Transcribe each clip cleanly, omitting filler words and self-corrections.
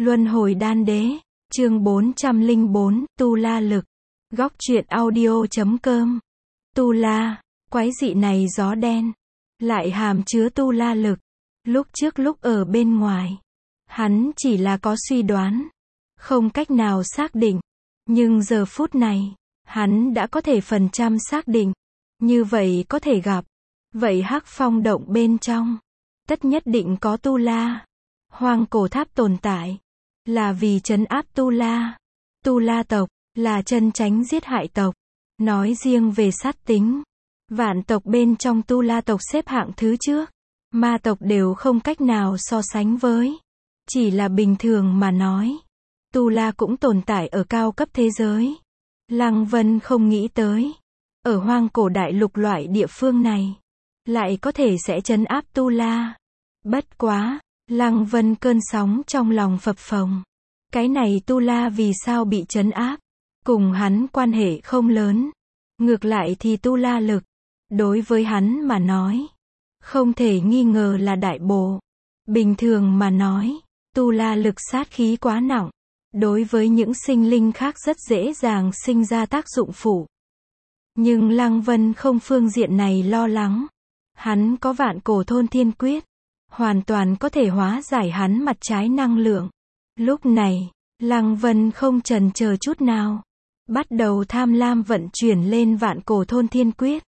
Luân hồi đan đế, chương 404, Tu La lực. Góc truyện audio.com. Tu La, quái dị này gió đen, lại hàm chứa Tu La lực. Lúc trước lúc ở bên ngoài, hắn chỉ là có suy đoán, không cách nào xác định. Nhưng giờ phút này, hắn đã có thể phần trăm xác định. Như vậy có thể gặp. Vậy Hắc Phong động bên trong, tất nhất định có Tu La. Hoang cổ tháp tồn tại, là vì trấn áp Tu La. Tu La tộc, là chân chánh giết hại tộc. Nói riêng về sát tính, vạn tộc bên trong Tu La tộc xếp hạng thứ trước. Ma tộc đều không cách nào so sánh với. Chỉ là bình thường mà nói, Tu La cũng tồn tại ở cao cấp thế giới. Lăng Vân không nghĩ tới, ở hoang cổ đại lục loại địa phương này, lại có thể sẽ trấn áp Tu La. Bất quá, Lăng Vân cơn sóng trong lòng phập phồng. Cái này Tu La vì sao bị trấn áp, cùng hắn quan hệ không lớn. Ngược lại thì Tu La lực, đối với hắn mà nói, không thể nghi ngờ là đại bổ. Bình thường mà nói, Tu La lực sát khí quá nặng, đối với những sinh linh khác rất dễ dàng sinh ra tác dụng phụ. Nhưng Lăng Vân không phương diện này lo lắng. Hắn có vạn cổ thôn thiên quyết, hoàn toàn có thể hóa giải hắn mặt trái năng lượng. Lúc này, Lăng Vân không chần chờ chút nào, bắt đầu tham lam vận chuyển lên vạn cổ thôn thiên quyết.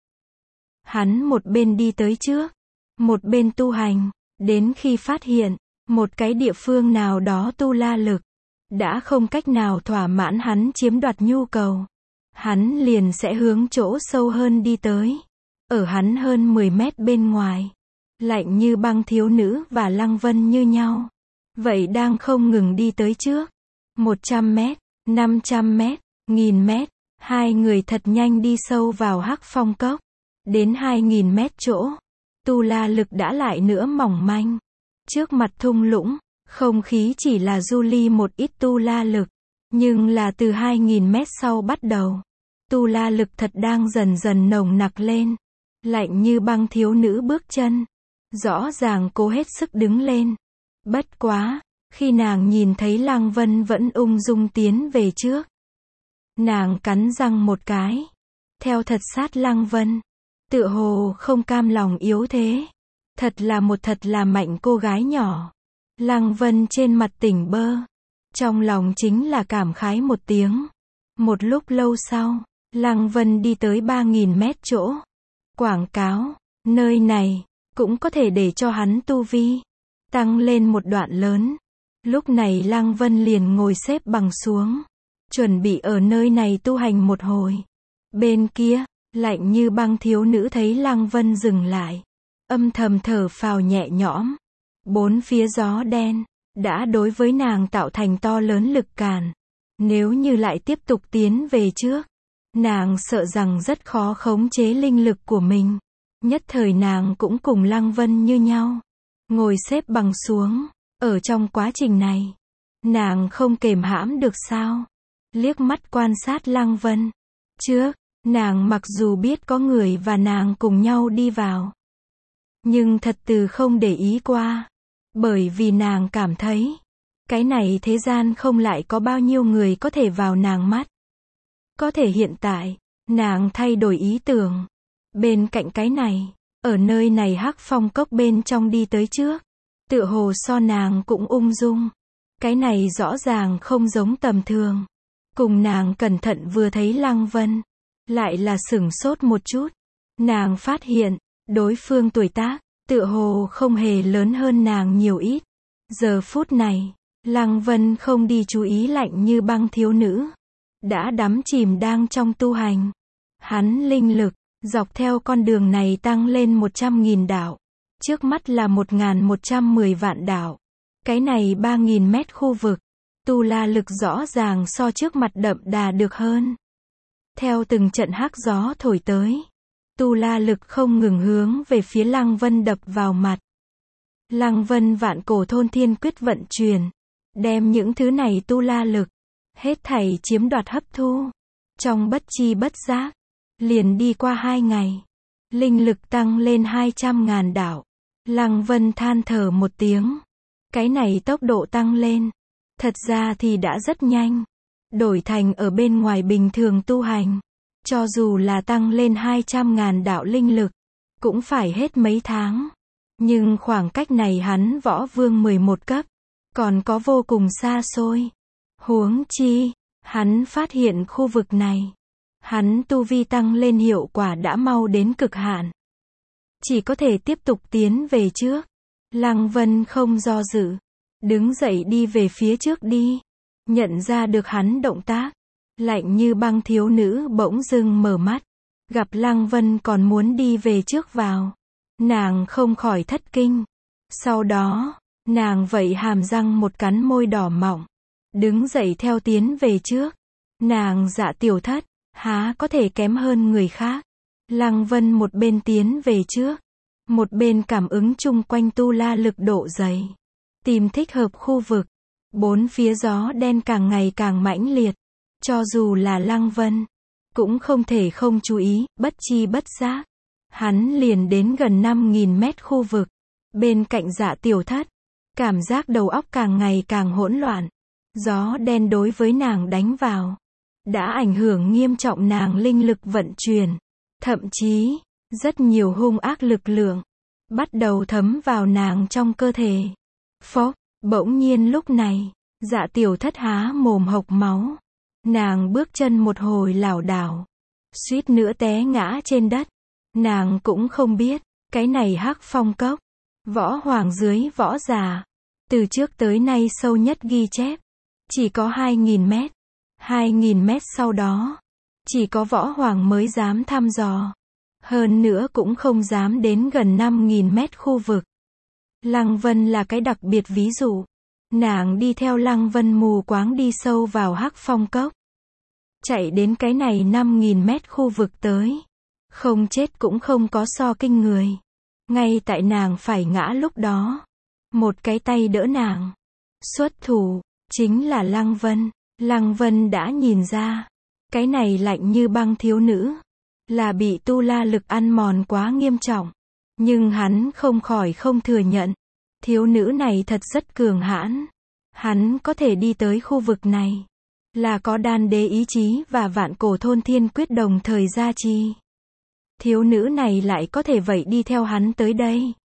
Hắn một bên đi tới trước, một bên tu hành, đến khi phát hiện, một cái địa phương nào đó Tu La lực, đã không cách nào thỏa mãn hắn chiếm đoạt nhu cầu. Hắn liền sẽ hướng chỗ sâu hơn đi tới. Ở hắn hơn 10 mét bên ngoài, lạnh như băng thiếu nữ và Lăng Vân như nhau. Vậy đang không ngừng đi tới trước. 100 mét, 500 mét, 1000 mét, hai người thật nhanh đi sâu vào Hắc Phong cốc. Đến 2000 mét chỗ, Tu La lực đã lại nữa mỏng manh. Trước mặt thung lũng, không khí chỉ là du ly một ít Tu La lực. Nhưng là từ 2000 mét sau bắt đầu, Tu La lực thật đang dần dần nồng nặc lên. Lạnh như băng thiếu nữ bước chân, rõ ràng cố hết sức đứng lên. Bất quá, khi nàng nhìn thấy Lăng Vân vẫn ung dung tiến về trước, nàng cắn răng một cái, theo thật sát Lăng Vân, tựa hồ không cam lòng yếu thế. Thật là mạnh cô gái nhỏ. Lăng Vân trên mặt tỉnh bơ, trong lòng chính là cảm khái một tiếng. Một lúc lâu sau, Lăng Vân đi tới 3000 mét chỗ. Quảng cáo, nơi này, cũng có thể để cho hắn tu vi tăng lên một đoạn lớn. Lúc này Lăng Vân liền ngồi xếp bằng xuống, chuẩn bị ở nơi này tu hành một hồi. Bên kia, lạnh như băng thiếu nữ thấy Lăng Vân dừng lại, âm thầm thở phào nhẹ nhõm. Bốn phía gió đen đã đối với nàng tạo thành to lớn lực cản. Nếu như lại tiếp tục tiến về trước, nàng sợ rằng rất khó khống chế linh lực của mình. Nhất thời nàng cũng cùng Lăng Vân như nhau, ngồi xếp bằng xuống. Ở trong quá trình này, nàng không kềm hãm được sao? Liếc mắt quan sát Lăng Vân. Trước, nàng mặc dù biết có người và nàng cùng nhau đi vào, nhưng thật từ không để ý qua. Bởi vì nàng cảm thấy, cái này thế gian không lại có bao nhiêu người có thể vào nàng mắt. Có thể hiện tại, nàng thay đổi ý tưởng. Bên cạnh cái này, ở nơi này Hắc Phong cốc bên trong đi tới trước, tựa hồ so nàng cũng ung dung. Cái này rõ ràng không giống tầm thường. Cùng nàng cẩn thận vừa thấy Lăng Vân, lại là sửng sốt một chút. Nàng phát hiện, đối phương tuổi tác, tựa hồ không hề lớn hơn nàng nhiều ít. Giờ phút này, Lăng Vân không đi chú ý lạnh như băng thiếu nữ, đã đắm chìm đang trong tu hành. Hắn linh lực, dọc theo con đường này tăng lên 100.000 đảo. Trước mắt là 1110 vạn đảo. Cái này 3000 mét khu vực, Tu La lực rõ ràng so trước mặt đậm đà được hơn. Theo từng trận hắc gió thổi tới, Tu La lực không ngừng hướng về phía Lăng Vân đập vào mặt. Lăng Vân vạn cổ thôn thiên quyết vận chuyển, đem những thứ này Tu La lực, hết thảy chiếm đoạt hấp thu. Trong bất chi bất giác, liền đi qua 2 ngày, linh lực tăng lên 200.000 đảo. Lăng Vân than thở một tiếng. Cái này tốc độ tăng lên, Thật ra thì đã rất nhanh. Đổi thành ở bên ngoài bình thường tu hành. Cho dù là tăng lên 200.000 đạo linh lực, cũng phải hết mấy tháng. Nhưng khoảng cách này hắn võ vương 11 cấp, còn có vô cùng xa xôi. Huống chi, hắn phát hiện khu vực này, hắn tu vi tăng lên hiệu quả đã mau đến cực hạn. Chỉ có thể tiếp tục tiến về trước. Lăng Vân không do dự, đứng dậy đi về phía trước đi. Nhận ra được hắn động tác, lạnh như băng thiếu nữ bỗng dưng mở mắt. Gặp Lăng Vân còn muốn đi về trước vào. Nàng không khỏi thất kinh. Sau đó, nàng vẩy hàm răng một cắn môi đỏ mọng. Đứng dậy theo tiến về trước. Nàng Dạ Tiểu Thất, há có thể kém hơn người khác. Lăng Vân một bên tiến về trước, một bên cảm ứng chung quanh tu la lực độ dày. Tìm thích hợp khu vực. Bốn phía gió đen càng ngày càng mãnh liệt. Cho dù là Lăng Vân, cũng không thể không chú ý, bất chi bất giác. Hắn liền đến gần 5.000 mét khu vực. Bên cạnh Dạ Tiểu Thất, cảm giác đầu óc càng ngày càng hỗn loạn. Gió đen đối với nàng đánh vào, đã ảnh hưởng nghiêm trọng nàng linh lực vận chuyển. Thậm chí, rất nhiều hung ác lực lượng bắt đầu thấm vào nàng trong cơ thể. Phốc, bỗng nhiên lúc này, Dạ Tiểu Thất há mồm hộc máu. Nàng bước chân một hồi lảo đảo, suýt nữa té ngã trên đất. Nàng cũng không biết, cái này Hắc Phong Cốc, võ hoàng dưới võ giả, từ trước tới nay sâu nhất ghi chép, chỉ có 2.000 mét. 2.000 mét sau đó, chỉ có võ hoàng mới dám thăm dò. Hơn nữa cũng không dám đến gần 5.000 mét khu vực. Lăng Vân là cái đặc biệt ví dụ. Nàng đi theo Lăng Vân mù quáng đi sâu vào Hắc Phong Cốc. Chạy đến cái này 5.000 mét khu vực tới. Không chết cũng không có so kinh người. Ngay tại nàng phải ngã lúc đó, một cái tay đỡ nàng. Xuất thủ, chính là Lăng Vân. Lăng Vân đã nhìn ra, cái này lạnh như băng thiếu nữ, là bị tu la lực ăn mòn quá nghiêm trọng. Nhưng hắn không khỏi không thừa nhận, thiếu nữ này thật rất cường hãn. Hắn có thể đi tới khu vực này, là có đan đế ý chí và vạn cổ thôn thiên quyết đồng thời gia trì. Thiếu nữ này lại có thể vậy đi theo hắn tới đây.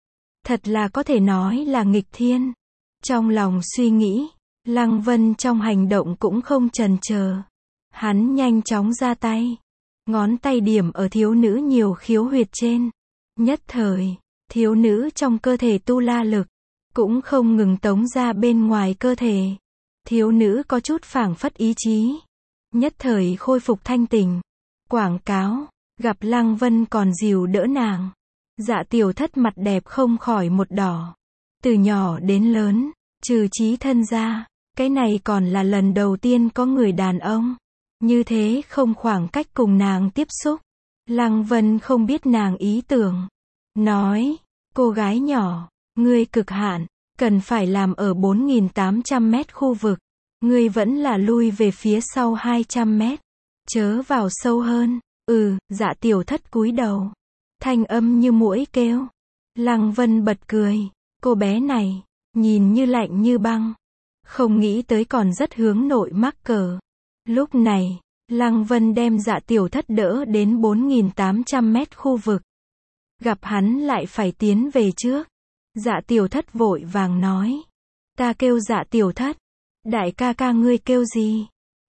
Thật là có thể nói là nghịch thiên. Trong lòng suy nghĩ, Lăng Vân trong hành động cũng không chần chờ. Hắn nhanh chóng ra tay. Ngón tay điểm ở thiếu nữ nhiều khiếu huyệt trên. Nhất thời, thiếu nữ trong cơ thể tu la lực, cũng không ngừng tống ra bên ngoài cơ thể. Thiếu nữ có chút phảng phất ý chí. Nhất thời khôi phục thanh tỉnh. Quảng cáo, gặp Lăng Vân còn dìu đỡ nàng. Dạ Tiểu Thất mặt đẹp không khỏi một đỏ. Từ nhỏ đến lớn, trừ chí thân ra, cái này còn là lần đầu tiên có người đàn ông như thế không khoảng cách cùng nàng tiếp xúc. Lăng Vân không biết nàng ý tưởng. Nói, cô gái nhỏ, ngươi cực hạn, cần phải làm ở 4.800 mét khu vực. Ngươi vẫn là lui về phía sau 200 mét. Chớ vào sâu hơn. Dạ Tiểu Thất cúi đầu. Thanh âm như muỗi kêu. Lăng Vân bật cười. Cô bé này, nhìn như lạnh như băng. Không nghĩ tới còn rất hướng nội mắc cỡ. Lúc này, Lăng Vân đem Dạ Tiểu Thất đỡ đến 4.800 mét khu vực. Gặp hắn lại phải tiến về trước. Dạ Tiểu Thất vội vàng nói. Ta kêu Dạ Tiểu Thất. Đại ca ca ngươi kêu gì?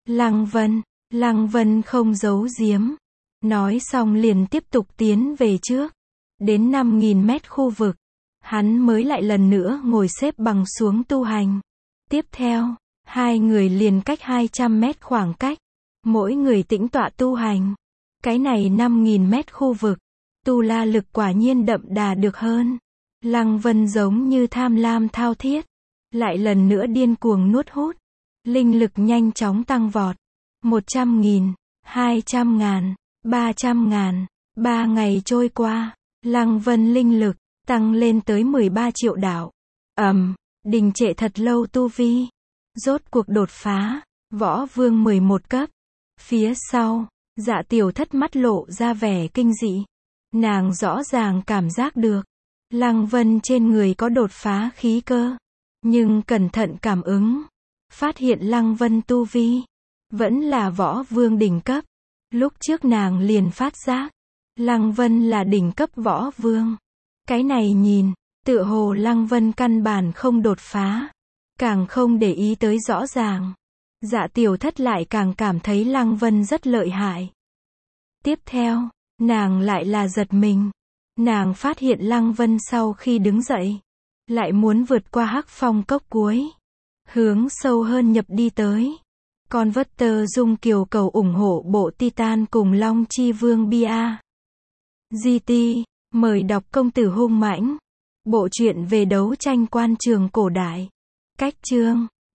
Lăng Vân không giấu giếm. Nói xong liền tiếp tục tiến về trước. Đến 5.000 mét khu vực, hắn mới lại lần nữa ngồi xếp bằng xuống tu hành. Tiếp theo, hai người liền cách 200 mét khoảng cách. Mỗi người tĩnh tọa tu hành. Cái này 5.000 mét khu vực, tu la lực quả nhiên đậm đà được hơn. Lăng Vân giống như tham lam thao thiết. Lại lần nữa điên cuồng nuốt hút. Linh lực nhanh chóng tăng vọt. 100.000, 200.000, 300.000. 3 ngày trôi qua, Lăng Vân linh lực tăng lên tới 13 triệu đạo. Đình trệ thật lâu tu vi. Rốt cuộc đột phá, võ vương 11 cấp. Phía sau, Dạ Tiểu Thất mắt lộ ra vẻ kinh dị. Nàng rõ ràng cảm giác được, Lăng Vân trên người có đột phá khí cơ. Nhưng cẩn thận cảm ứng, phát hiện Lăng Vân tu vi vẫn là võ vương đỉnh cấp. Lúc trước nàng liền phát giác, Lăng Vân là đỉnh cấp võ vương. Cái này nhìn, tựa hồ Lăng Vân căn bản không đột phá, càng không để ý tới rõ ràng. Dạ tiểu thất lại càng cảm thấy Lăng Vân rất lợi hại. Tiếp theo, nàng lại là giật mình. Nàng phát hiện Lăng Vân sau khi đứng dậy, lại muốn vượt qua hắc phong cốc cuối, hướng sâu hơn nhập đi tới. Con vất tơ dung kiều cầu ủng hộ bộ Titan cùng Long Chi Vương Bia. GT, mời đọc Công tử hung mãnh. Bộ truyện về đấu tranh quan trường cổ đại. Cách chương